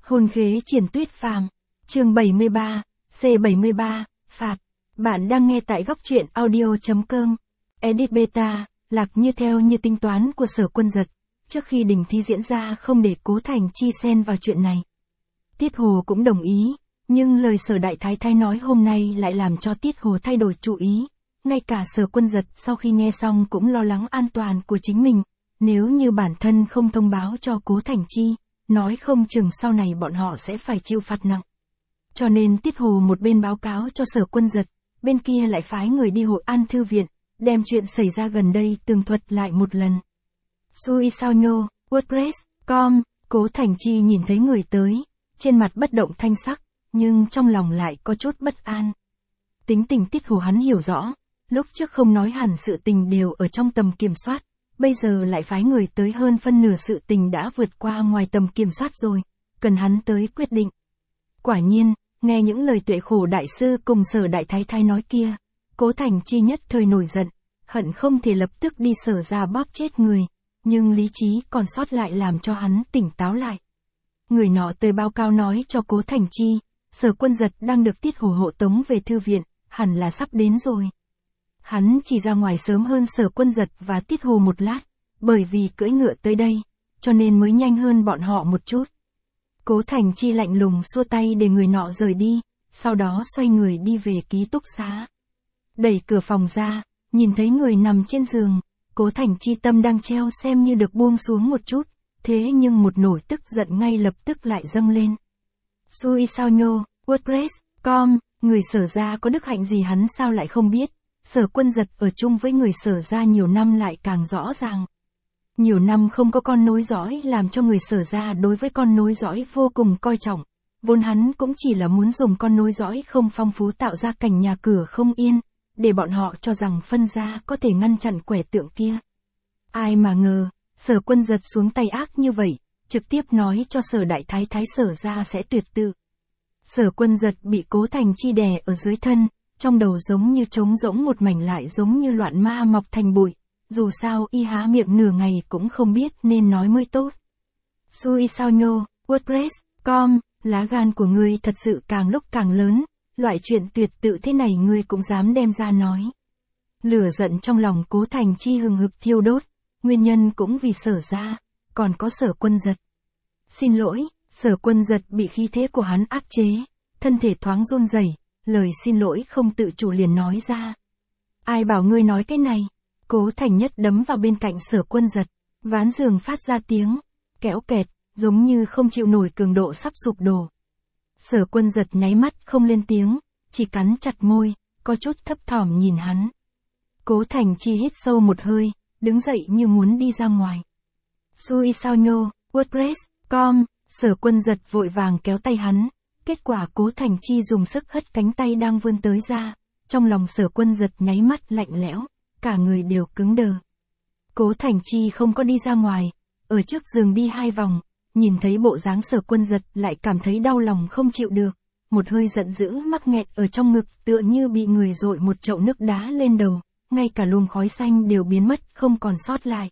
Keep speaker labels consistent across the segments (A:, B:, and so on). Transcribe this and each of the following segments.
A: Hôn khế triển tuyết phàm. Chương 73, C73, phạt. Bạn đang nghe tại góc truyện audio.com. Edit beta, lạc như theo như tính toán của Sở Quân Dật. Trước khi đình thi diễn ra không để Cố Thành Chi xen vào chuyện này. Tiết Hồ cũng đồng ý, nhưng lời Sở Đại Thái Thái nói hôm nay lại làm cho Tiết Hồ thay đổi chủ ý. Ngay cả Sở Quân Dật sau khi nghe xong cũng lo lắng an toàn của chính mình. Nếu như bản thân không thông báo cho Cố Thành Chi, nói không chừng sau này bọn họ sẽ phải chịu phạt nặng. Cho nên Tiết Hồ một bên báo cáo cho Sở Quân Dật, bên kia lại phái người đi Hội An Thư Viện, đem chuyện xảy ra gần đây tường thuật lại một lần. Sui sao nhô, WordPress.com, Cố Thành Chi nhìn thấy người tới, trên mặt bất động thanh sắc, nhưng trong lòng lại có chút bất an. Tính tình Tiết Hồ hắn hiểu rõ, lúc trước không nói hẳn sự tình đều ở trong tầm kiểm soát, bây giờ lại phái người tới hơn phân nửa sự tình đã vượt qua ngoài tầm kiểm soát rồi, cần hắn tới quyết định. Quả nhiên, nghe những lời Tuệ Khổ Đại Sư cùng Sở Đại Thái Thái nói kia, Cố Thành Chi nhất thời nổi giận, hận không thể lập tức đi Sở ra bóp chết người, nhưng lý trí còn sót lại làm cho hắn tỉnh táo lại. Người nọ tới báo cáo nói cho Cố Thành Chi, Sở Quân Dật đang được Tiết Hồ hộ tống về thư viện, hẳn là sắp đến rồi. Hắn chỉ ra ngoài sớm hơn Sở Quân Dật và Tiết Hồ một lát, bởi vì cưỡi ngựa tới đây, cho nên mới nhanh hơn bọn họ một chút. Cố Thành Chi lạnh lùng xua tay để người nọ rời đi, sau đó xoay người đi về ký túc xá. Đẩy cửa phòng ra, nhìn thấy người nằm trên giường, Cố Thành Chi tâm đang treo xem như được buông xuống một chút, thế nhưng một nỗi tức giận ngay lập tức lại dâng lên. Sui sao nhô, WordPress.com, người Sở ra có đức hạnh gì hắn sao lại không biết, Sở Quân Dật ở chung với người Sở ra nhiều năm lại càng rõ ràng. Nhiều năm không có con nối dõi làm cho người Sở ra đối với con nối dõi vô cùng coi trọng, vốn hắn cũng chỉ là muốn dùng con nối dõi không phong phú tạo ra cảnh nhà cửa không yên, để bọn họ cho rằng phân gia có thể ngăn chặn quẻ tượng kia. Ai mà ngờ, Sở Quân Dật xuống tay ác như vậy, trực tiếp nói cho Sở Đại Thái Thái Sở ra sẽ tuyệt tự. Sở Quân Dật bị Cố Thành Chi đè ở dưới thân, trong đầu giống như trống rỗng một mảnh lại giống như loạn ma mọc thành bụi, dù sao y há miệng nửa ngày cũng không biết nên nói mới tốt. Sui sao nhô, WordPress.com, lá gan của ngươi thật sự càng lúc càng lớn, loại chuyện tuyệt tự thế này ngươi cũng dám đem ra nói. Lửa giận trong lòng Cố Thành Chi hừng hực thiêu đốt, nguyên nhân cũng vì Sở ra, còn có Sở Quân Dật. Xin lỗi, Sở Quân Dật bị khí thế của hắn áp chế, thân thể thoáng run rẩy, lời xin lỗi không tự chủ liền nói ra. Ai bảo ngươi nói cái này? Cố Thành Nhất đấm vào bên cạnh Sở Quân Dật, ván giường phát ra tiếng kéo kẹt, giống như không chịu nổi cường độ sắp sụp đổ. Sở Quân Dật nháy mắt không lên tiếng, chỉ cắn chặt môi, có chút thấp thỏm nhìn hắn. Cố Thành Chi hít sâu một hơi, đứng dậy như muốn đi ra ngoài. Sui sao nhô, WordPress.com, Sở Quân Dật vội vàng kéo tay hắn, kết quả Cố Thành Chi dùng sức hất cánh tay đang vươn tới ra, trong lòng Sở Quân Dật nháy mắt lạnh lẽo, cả người đều cứng đờ. Cố Thành Chi không có đi ra ngoài, ở trước giường đi 2 vòng, nhìn thấy bộ dáng Sở Quân Dật lại cảm thấy đau lòng không chịu được, một hơi giận dữ mắc nghẹt ở trong ngực tựa như bị người dội một chậu nước đá lên đầu, ngay cả luồng khói xanh đều biến mất không còn sót lại.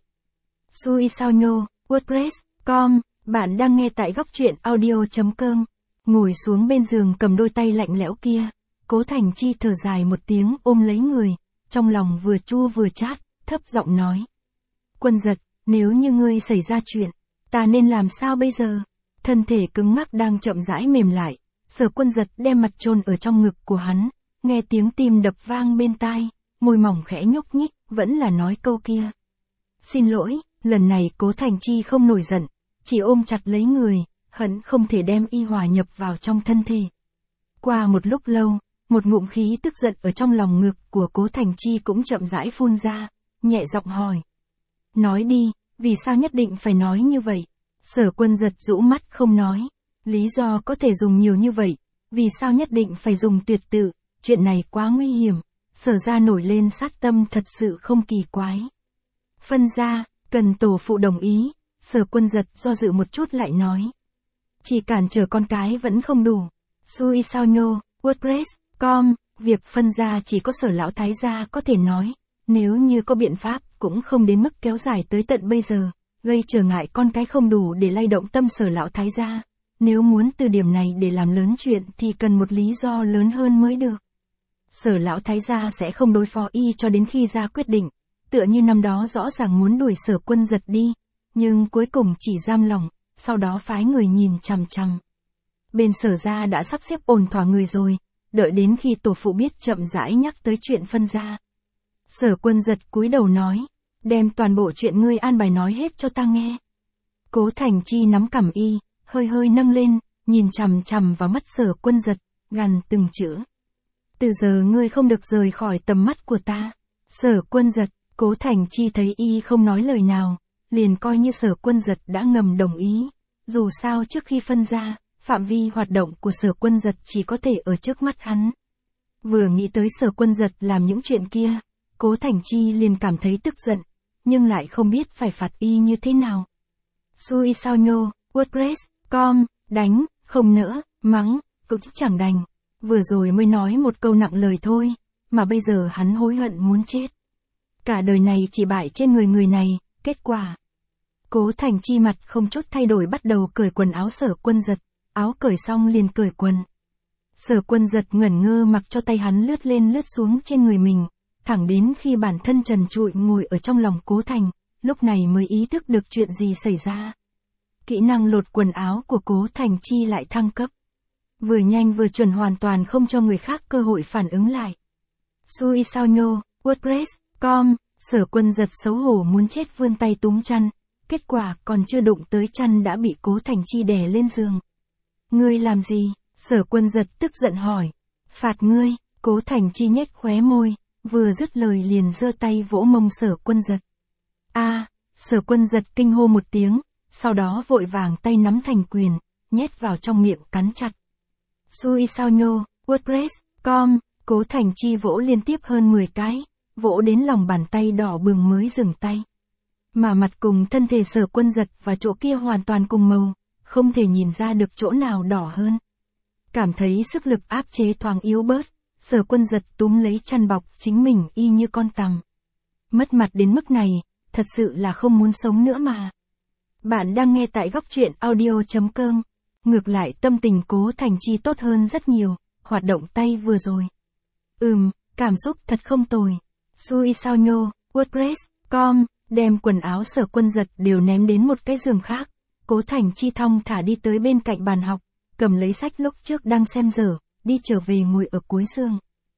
A: Sui sao nhô, WordPress.com, bạn đang nghe tại góc truyện audio.com, ngồi xuống bên giường cầm đôi tay lạnh lẽo kia, Cố Thành Chi thở dài một tiếng ôm lấy người, trong lòng vừa chua vừa chát, thấp giọng nói. Quân Dật, nếu như ngươi xảy ra chuyện, ta nên làm sao bây giờ? Thân thể cứng ngắc đang chậm rãi mềm lại, Sở Quân Dật đem mặt chôn ở trong ngực của hắn, nghe tiếng tim đập vang bên tai, môi mỏng khẽ nhúc nhích, vẫn là nói câu kia. Xin lỗi, lần này Cố Thành Chi không nổi giận, chỉ ôm chặt lấy người, hận không thể đem y hòa nhập vào trong thân thể. Qua một lúc lâu, một ngụm khí tức giận ở trong lòng ngực của Cố Thành Chi cũng chậm rãi phun ra, nhẹ giọng hỏi. Nói đi, vì sao nhất định phải nói như vậy? Sở Quân Dật rũ mắt không nói, lý do có thể dùng nhiều như vậy, vì sao nhất định phải dùng tuyệt tự, chuyện này quá nguy hiểm, Sở ra nổi lên sát tâm thật sự không kỳ quái. Phân ra, cần tổ phụ đồng ý, Sở Quân Dật do dự một chút lại nói. Chỉ cản trở con cái vẫn không đủ. Sui sao nhô, WordPress.com, việc phân ra chỉ có Sở lão thái gia có thể nói, nếu như có biện pháp cũng không đến mức kéo dài tới tận bây giờ, gây trở ngại con cái không đủ để lay động tâm Sở lão thái gia. nếu muốn từ điểm này để làm lớn chuyện thì cần một lý do lớn hơn mới được. Sở lão thái gia sẽ không đối phó y cho đến khi ra quyết định, tựa như năm đó rõ ràng muốn đuổi Sở Quân Giật đi, nhưng cuối cùng chỉ giam lỏng, sau đó phái người nhìn chằm chằm. Bên Sở gia đã sắp xếp ổn thỏa người rồi, đợi đến khi tổ phụ biết chậm rãi nhắc tới chuyện phân gia. Sở Quân Giật cúi đầu nói, đem toàn bộ chuyện ngươi an bài nói hết cho ta nghe. Cố Thành Chi nắm cằm y, hơi hơi nâng lên, nhìn chằm chằm vào mắt Sở Quân Giật, gằn từng chữ. Từ giờ ngươi không được rời khỏi tầm mắt của ta. Sở Quân Giật, Cố Thành Chi thấy y không nói lời nào, liền coi như Sở Quân Giật đã ngầm đồng ý. Dù sao trước khi phân ra, phạm vi hoạt động của Sở Quân Giật chỉ có thể ở trước mắt hắn. Vừa nghĩ tới Sở Quân Giật làm những chuyện kia, Cố Thành Chi liền cảm thấy tức giận, nhưng lại không biết phải phạt y như thế nào. Xui sao nhô, WordPress.com, đánh, không nỡ, mắng, cũng chẳng đành. Vừa rồi mới nói một câu nặng lời thôi, mà bây giờ hắn hối hận muốn chết. Cả đời này chỉ bại trên người này, kết quả. Cố Thành Chi mặt không chút thay đổi bắt đầu cởi quần áo Sở Quân Giật, áo cởi xong liền cởi quần. Sở Quân Giật ngẩn ngơ mặc cho tay hắn lướt lên lướt xuống trên người mình, thẳng đến khi bản thân trần trụi ngồi ở trong lòng Cố Thành, lúc này mới ý thức được chuyện gì xảy ra. Kỹ năng lột quần áo của Cố Thành Chi lại thăng cấp. Vừa nhanh vừa chuẩn hoàn toàn không cho người khác cơ hội phản ứng lại. Xui sao nhô, WordPress.com, Sở Quân Giật xấu hổ muốn chết vươn tay túm chăn, kết quả còn chưa đụng tới chăn đã bị Cố Thành Chi đè lên giường. Ngươi làm gì? Sở Quân Giật tức giận hỏi. Phạt ngươi, Cố Thành Chi nhếch khóe môi, vừa dứt lời liền giơ tay vỗ mông Sở Quân Giật. A, Sở Quân Giật kinh hô một tiếng, sau đó vội vàng tay nắm thành quyền, nhét vào trong miệng cắn chặt. Xui sao nhô, WordPress.com, Cố Thành Chi vỗ liên tiếp hơn 10 cái, vỗ đến lòng bàn tay đỏ bừng mới dừng tay. Mà mặt cùng thân thể Sở Quân Giật và chỗ kia hoàn toàn cùng màu, không thể nhìn ra được chỗ nào đỏ hơn. Cảm thấy sức lực áp chế thoáng yếu bớt, Sở Quân Giật túm lấy chăn bọc chính mình y như con tằm. Mất mặt đến mức này, thật sự là không muốn sống nữa mà. Bạn đang nghe tại góc truyện audio.com. Ngược lại tâm tình Cố Thành Chi tốt hơn rất nhiều, hoạt động tay vừa rồi. Cảm xúc thật không tồi. Xui sao nhô, WordPress.com, đem quần áo Sở Quân Giật đều ném đến một cái giường khác. Cố Thành Chi thong thả đi tới bên cạnh bàn học, cầm lấy sách lúc trước đang xem dở, đi trở về ngồi ở cuối giường.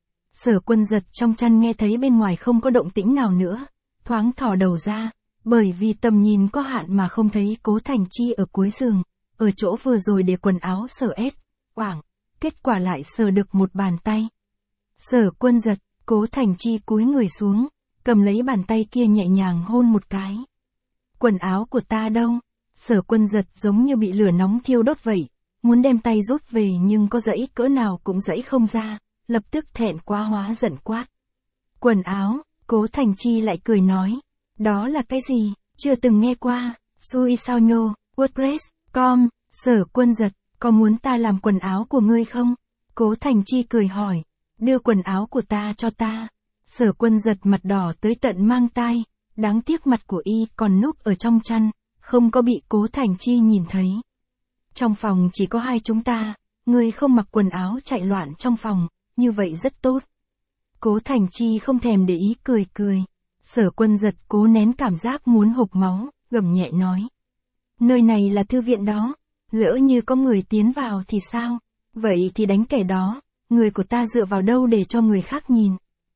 A: Sở Quân Giật trong chăn nghe thấy bên ngoài không có động tĩnh nào nữa, thoáng thò đầu ra, bởi vì tầm nhìn có hạn mà không thấy Cố Thành Chi ở cuối giường, ở chỗ vừa rồi để quần áo Sở S, kết quả lại sờ được một bàn tay. Sở Quân Giật, Cố Thành Chi cúi người xuống, cầm lấy bàn tay kia nhẹ nhàng hôn một cái. Quần áo của ta đâu? Sở Quân Giật giống như bị lửa nóng thiêu đốt vậy, muốn đem tay rút về nhưng có dãy cỡ nào cũng dãy không ra, lập tức thẹn quá hóa giận quát. Quần áo, Cố Thành Chi lại cười nói, đó là cái gì, chưa từng nghe qua. Xui sao nhô, WordPress.com, Sở Quân Giật, có muốn ta làm quần áo của ngươi không? Cố Thành Chi cười hỏi, đưa quần áo của ta cho ta. Sở Quân Giật mặt đỏ tới tận mang tai, đáng tiếc mặt của y còn núp ở trong chăn, không có bị Cố Thành Chi nhìn thấy. Trong phòng chỉ có hai chúng ta, ngươi không mặc quần áo chạy loạn trong phòng, như vậy rất tốt. Cố Thành Chi không thèm để ý cười cười. Sở Quân Giật cố nén cảm giác muốn hộc máu, gầm nhẹ nói. Nơi này là thư viện đó, lỡ như có người tiến vào thì sao? Vậy thì đánh kẻ đó, người của ta dựa vào đâu để cho người khác nhìn?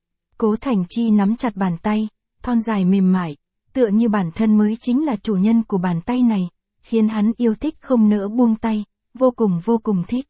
A: Cố Thành Chi nắm chặt bàn tay, thon dài mềm mại, tựa như bản thân mới chính là chủ nhân của bàn tay này, khiến hắn yêu thích không nỡ buông tay, vô cùng thích.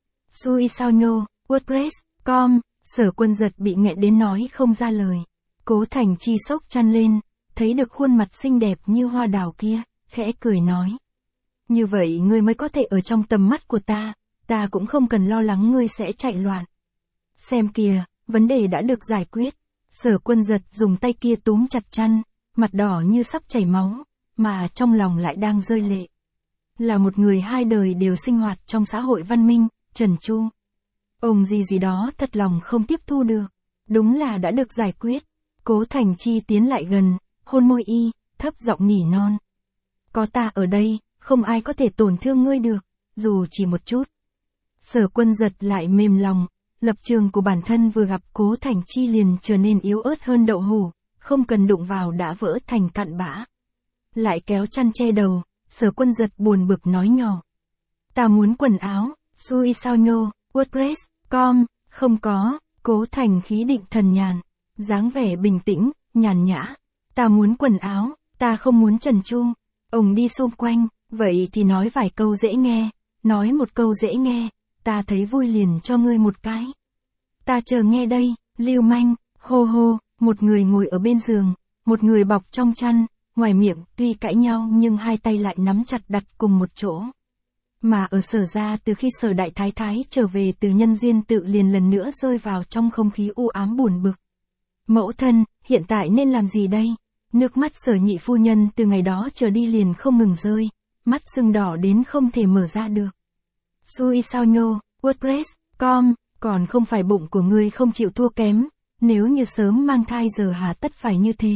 A: Xui sao nhô, WordPress.com, Sở Quân Giật bị nghẹn đến nói không ra lời. Cố Thành Chi xốc chăn lên, thấy được khuôn mặt xinh đẹp như hoa đào kia, khẽ cười nói. Như vậy ngươi mới có thể ở trong tầm mắt của ta cũng không cần lo lắng ngươi sẽ chạy loạn. Xem kìa, vấn đề đã được giải quyết. Sở Quân Giật dùng tay kia túm chặt chăn, mặt đỏ như sắp chảy máu, mà trong lòng lại đang rơi lệ. Là một người hai đời đều sinh hoạt trong xã hội văn minh, trần tru. Ông gì đó thật lòng không tiếp thu được. Đúng là đã được giải quyết. Cố Thành Chi tiến lại gần, hôn môi y, thấp giọng nỉ non. Có ta ở đây, không ai có thể tổn thương ngươi được. dù chỉ một chút. Sở Quân Giật lại mềm lòng, lập trường của bản thân vừa gặp Cố Thành Chi liền trở nên yếu ớt hơn đậu hũ, không cần đụng vào đã vỡ thành cặn bã. Lại kéo chăn che đầu, Sở Quân Giật buồn bực nói nhỏ. Ta muốn quần áo, Sui sao nhô, WordPress.com, không có, Cố Thành khí định thần nhàn, dáng vẻ bình tĩnh, nhàn nhã. Ta muốn quần áo, ta không muốn trần tru. Ông đi xung quanh, vậy thì nói vài câu dễ nghe, nói một câu dễ nghe, ta thấy vui liền cho ngươi một cái. Ta chờ nghe đây, lưu manh, hô hô, một người ngồi ở bên giường, một người bọc trong chăn, ngoài miệng tuy cãi nhau nhưng hai tay lại nắm chặt đặt cùng một chỗ. Mà ở Sở gia từ khi Sở Đại Thái Thái trở về từ Nhân Duyên Tự liền lần nữa rơi vào trong không khí u ám buồn bực. Mẫu thân, hiện tại nên làm gì đây? Nước mắt Sở nhị phu nhân từ ngày đó trở đi liền không ngừng rơi, mắt sưng đỏ đến không thể mở ra được. Sui sao nhô, WordPress.com, còn không phải bụng của ngươi không chịu thua kém, nếu như sớm mang thai giờ hà tất phải như thế.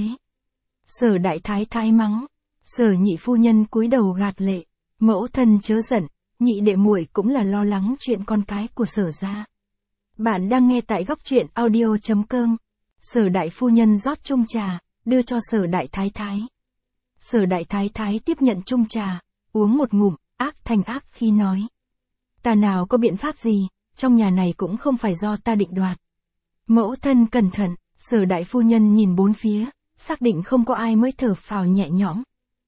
A: Sở Đại Thái Thái mắng, Sở nhị phu nhân cúi đầu gạt lệ, mẫu thân chớ giận, nhị đệ muội cũng là lo lắng chuyện con cái của Sở gia. Bạn đang nghe tại góc truyện audio.com. Sở đại phu nhân rót chung trà, đưa cho Sở Đại Thái Thái. Sở Đại Thái Thái tiếp nhận chung trà, uống một ngụm, ác thành ác khi nói. Ta nào có biện pháp gì, trong nhà này cũng không phải do ta định đoạt. Mẫu thân cẩn thận, Sở đại phu nhân nhìn bốn phía, xác định không có ai mới thở phào nhẹ nhõm.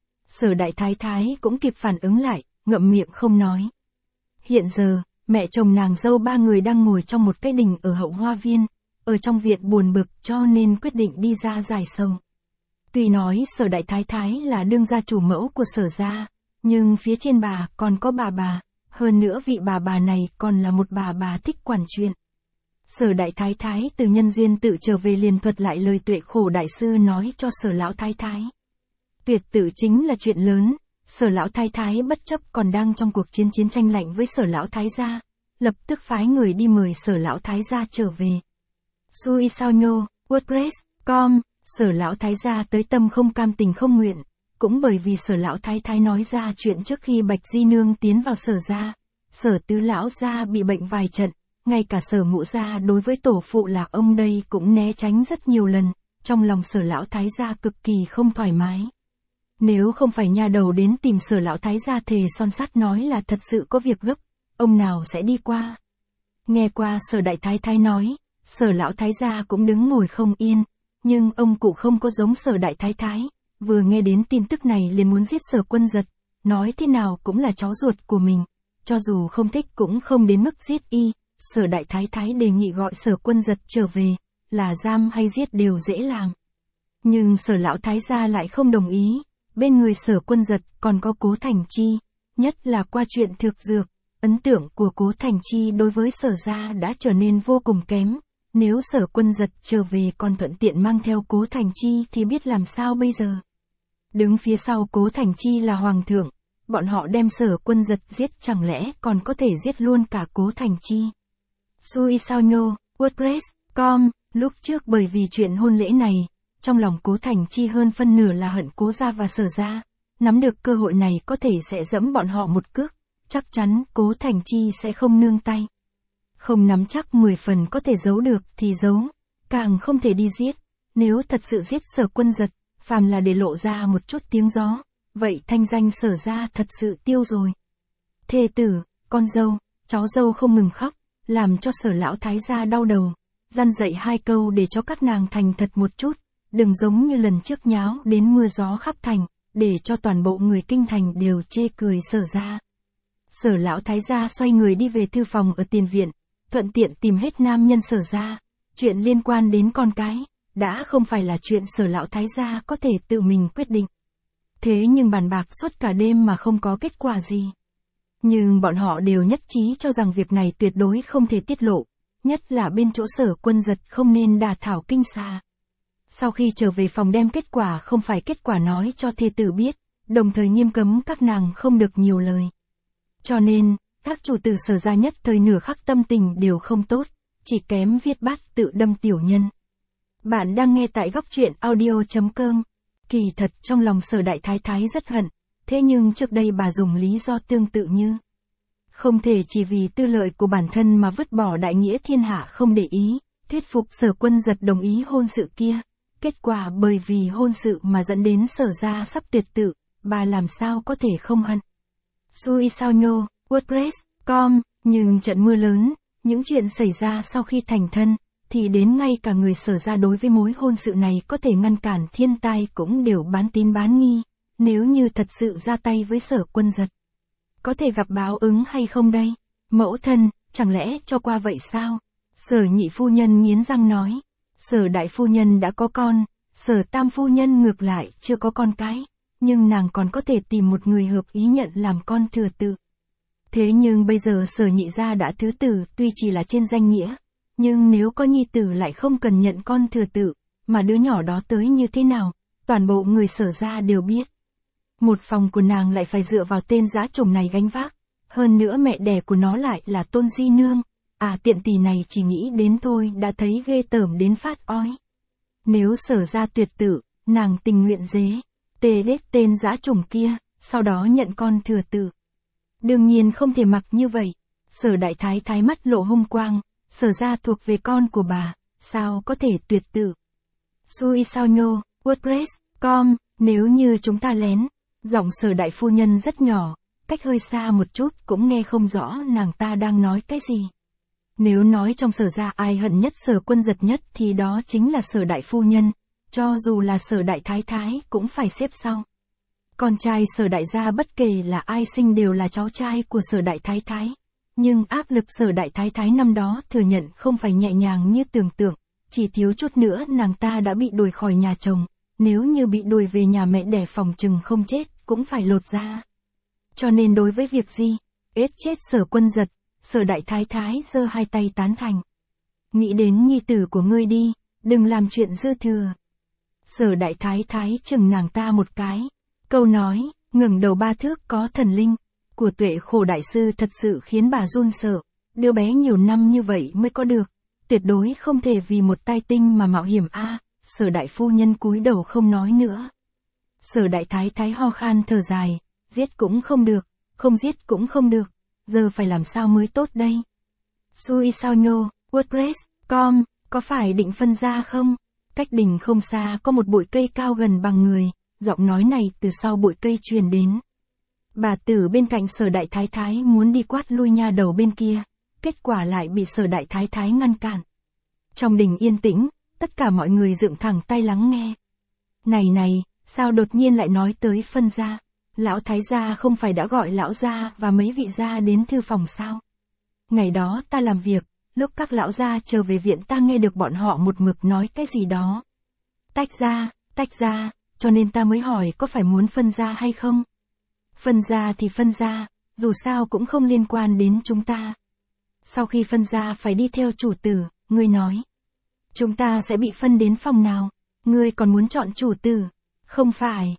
A: Sở Đại Thái Thái cũng kịp phản ứng lại, ngậm miệng không nói. Hiện giờ, mẹ chồng nàng dâu ba người đang ngồi trong một cái đình ở hậu hoa viên, ở trong viện buồn bực cho nên quyết định đi ra giải sầu. Tuy nói Sở Đại Thái Thái là đương gia chủ mẫu của Sở gia, nhưng phía trên bà còn có bà, hơn nữa vị bà này còn là một bà thích quản chuyện. Sở Đại Thái Thái từ Nhân Duyên Tự trở về liền thuật lại lời Tuệ Khổ đại sư nói cho Sở Lão Thái Thái. Tuyệt tự chính là chuyện lớn, Sở Lão Thái Thái bất chấp còn đang trong cuộc chiến tranh lạnh với Sở Lão Thái gia, lập tức phái người đi mời Sở Lão Thái gia trở về. Sui sao nhô, WordPress.com, Sở Lão Thái gia tới tâm không cam tình không nguyện, cũng bởi vì Sở Lão Thái Thái nói ra chuyện trước khi Bạch Di Nương tiến vào Sở gia, Sở Tứ Lão gia bị bệnh vài trận, ngay cả Sở Ngũ gia đối với tổ phụ là ông đây cũng né tránh rất nhiều lần, trong lòng Sở Lão Thái gia cực kỳ không thoải mái. Nếu không phải nha đầu đến tìm Sở Lão Thái gia thề son sắt nói là thật sự có việc gấp, ông nào sẽ đi qua. Nghe qua Sở Đại Thái Thái nói, Sở Lão Thái gia cũng đứng ngồi không yên, nhưng ông cụ không có giống Sở Đại Thái Thái, vừa nghe đến tin tức này liền muốn giết Sở Quân Giật, nói thế nào cũng là cháu ruột của mình, cho dù không thích cũng không đến mức giết y. Sở Đại Thái Thái đề nghị gọi Sở Quân Giật trở về, là giam hay giết đều dễ làm. Nhưng Sở Lão Thái gia lại không đồng ý, bên người Sở Quân Giật còn có Cố Thành Chi, nhất là qua chuyện thực dược, ấn tượng của Cố Thành Chi đối với Sở gia đã trở nên vô cùng kém. Nếu Sở Quân Giật trở về còn thuận tiện mang theo Cố Thành Chi thì biết làm sao bây giờ. Đứng phía sau Cố Thành Chi là Hoàng thượng, bọn họ đem Sở Quân Giật giết chẳng lẽ còn có thể giết luôn cả Cố Thành Chi. Sui sao nhô, WordPress.com, lúc trước bởi vì chuyện hôn lễ này, trong lòng Cố Thành Chi hơn phân nửa là hận Cố gia và Sở gia, nắm được cơ hội này có thể sẽ giẫm bọn họ một cước, chắc chắn Cố Thành Chi sẽ không nương tay. Không nắm chắc 10 phần có thể giấu được thì giấu, càng không thể đi giết, nếu thật sự giết Sở Quân Giật, phàm là để lộ ra một chút tiếng gió, vậy thanh danh Sở gia thật sự tiêu rồi. Thê tử, con dâu, cháu dâu không ngừng khóc, làm cho Sở Lão Thái gia đau đầu, dặn dạy hai câu để cho các nàng thành thật một chút, đừng giống như lần trước nháo đến mưa gió khắp thành, để cho toàn bộ người kinh thành đều chê cười Sở gia. Sở Lão Thái gia xoay người đi về thư phòng ở tiền viện, thuận tiện tìm hết nam nhân Sở gia, chuyện liên quan đến con cái, đã không phải là chuyện Sở Lão Thái gia có thể tự mình quyết định. Thế nhưng bàn bạc suốt cả đêm mà không có kết quả gì. Nhưng bọn họ đều nhất trí cho rằng việc này tuyệt đối không thể tiết lộ, nhất là bên chỗ Sở Quân Giật không nên đả thảo kinh xà. Sau khi trở về phòng đem kết quả không phải kết quả nói cho thê tử biết, đồng thời nghiêm cấm các nàng không được nhiều lời. Cho nên, các chủ tử Sở gia nhất thời nửa khắc tâm tình đều không tốt, chỉ kém viết bát tự đâm tiểu nhân. Bạn đang nghe tại góc truyện audio.com. Kỳ thật trong lòng Sở Đại Thái Thái rất hận, thế nhưng trước đây bà dùng lý do tương tự như Không thể chỉ vì tư lợi của bản thân mà vứt bỏ đại nghĩa thiên hạ không để ý, thuyết phục Sở Quân Giật đồng ý hôn sự kia. Kết quả bởi vì hôn sự mà dẫn đến Sở gia sắp tuyệt tự, bà làm sao có thể không hận. Xui sao nhô, WordPress.com, nhưng trận mưa lớn, những chuyện xảy ra sau khi thành thân, thì đến ngay cả người Sở gia đối với mối hôn sự này có thể ngăn cản thiên tai cũng đều bán tín bán nghi, nếu như thật sự ra tay với Sở Quân Giật. Có thể gặp báo ứng hay không đây? Mẫu thân, chẳng lẽ cho qua vậy sao? Sở nhị phu nhân nghiến răng nói. Sở đại phu nhân đã có con, Sở tam phu nhân ngược lại chưa có con cái, nhưng nàng còn có thể tìm một người hợp ý nhận làm con thừa tự. Thế nhưng bây giờ Sở nhị gia đã thứ tử tuy chỉ là trên danh nghĩa, nhưng nếu có nhi tử lại không cần nhận con thừa tự, mà đứa nhỏ đó tới như thế nào, toàn bộ người Sở gia đều biết. Một phòng của nàng lại phải dựa vào tên dã trùng này gánh vác, hơn nữa mẹ đẻ của nó lại là Tôn Di Nương, tiện tỷ này chỉ nghĩ đến thôi đã thấy ghê tởm đến phát ói. Nếu Sở gia tuyệt tử, nàng tình nguyện dế, tê lết tên dã trùng kia, sau đó nhận con thừa tự. Đương nhiên không thể mặc như vậy, Sở đại thái thái mắt lộ hung quang, Sở gia thuộc về con của bà, sao có thể tuyệt tử. Xui sao nhô, WordPress.com, nếu như chúng ta lén. Giọng Sở đại phu nhân rất nhỏ, cách hơi xa một chút cũng nghe không rõ nàng ta đang nói cái gì. Nếu nói trong Sở gia ai hận nhất Sở Quân Giật nhất thì đó chính là Sở đại phu nhân, cho dù là Sở đại thái thái cũng phải xếp sau. Con trai Sở đại gia bất kể là ai sinh đều là cháu trai của Sở đại thái thái, nhưng áp lực Sở đại thái thái năm đó thừa nhận không phải nhẹ nhàng như tưởng tượng, chỉ thiếu chút nữa nàng ta đã bị đuổi khỏi nhà chồng, nếu như bị đuổi về nhà mẹ đẻ phòng chừng không chết cũng phải lột da. Cho nên đối với việc gì, ết chết Sở Quân Giật, Sở đại thái thái giơ hai tay tán thành. Nghĩ đến nhi tử của ngươi đi, đừng làm chuyện dư thừa. Sở đại thái thái chừng nàng ta một cái, câu nói, ngẩng đầu ba thước có thần linh, của Tuệ Khổ đại sư thật sự khiến bà run sợ, đứa bé nhiều năm như vậy mới có được, tuyệt đối không thể vì một tai tinh mà mạo hiểm Sở đại phu nhân cúi đầu không nói nữa. Sở đại thái thái ho khan thở dài, giết cũng không được, không giết cũng không được, giờ phải làm sao mới tốt đây? Xui sao nhô, WordPress.com, có phải định phân ra không? Cách đình không xa có một bụi cây cao gần bằng người, giọng nói này từ sau bụi cây truyền đến. Bà tử bên cạnh Sở đại thái thái muốn đi quát lui nha đầu bên kia, kết quả lại bị Sở đại thái thái ngăn cản. Trong đình yên tĩnh, tất cả mọi người dựng thẳng tay lắng nghe. Này, sao đột nhiên lại nói tới phân gia? Lão thái gia không phải đã gọi lão gia và mấy vị gia đến thư phòng sao? Ngày đó ta làm việc, lúc các lão gia trở về viện ta nghe được bọn họ một mực nói cái gì đó. Tách ra, cho nên ta mới hỏi có phải muốn phân gia hay không? Phân gia thì phân gia, dù sao cũng không liên quan đến chúng ta. Sau khi phân gia phải đi theo chủ tử, ngươi nói. Chúng ta sẽ bị phân đến phòng nào? Ngươi còn muốn chọn chủ tử? Không phải,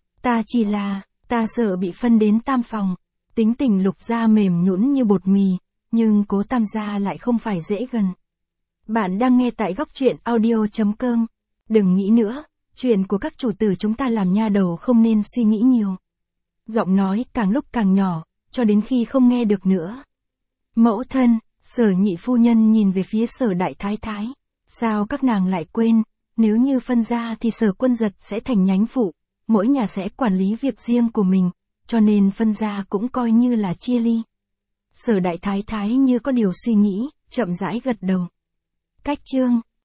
A: ta sợ bị phân đến tam phòng. Tính tình Lục gia mềm nhũn như bột mì, nhưng Cố Tam gia lại không phải dễ gần. Bạn đang nghe tại góc truyện audio.com. Đừng nghĩ nữa, chuyện của các chủ tử chúng ta làm nha đầu không nên suy nghĩ nhiều. Giọng nói càng lúc càng nhỏ, cho đến khi không nghe được nữa. Mẫu thân, Sở nhị phu nhân nhìn về phía Sở đại thái thái. Sao các nàng lại quên, nếu như phân ra thì Sở Quân Giật sẽ thành nhánh phụ, mỗi nhà sẽ quản lý việc riêng của mình, cho nên phân ra cũng coi như là chia ly. Sở đại thái thái như có điều suy nghĩ, chậm rãi gật đầu. Cách chương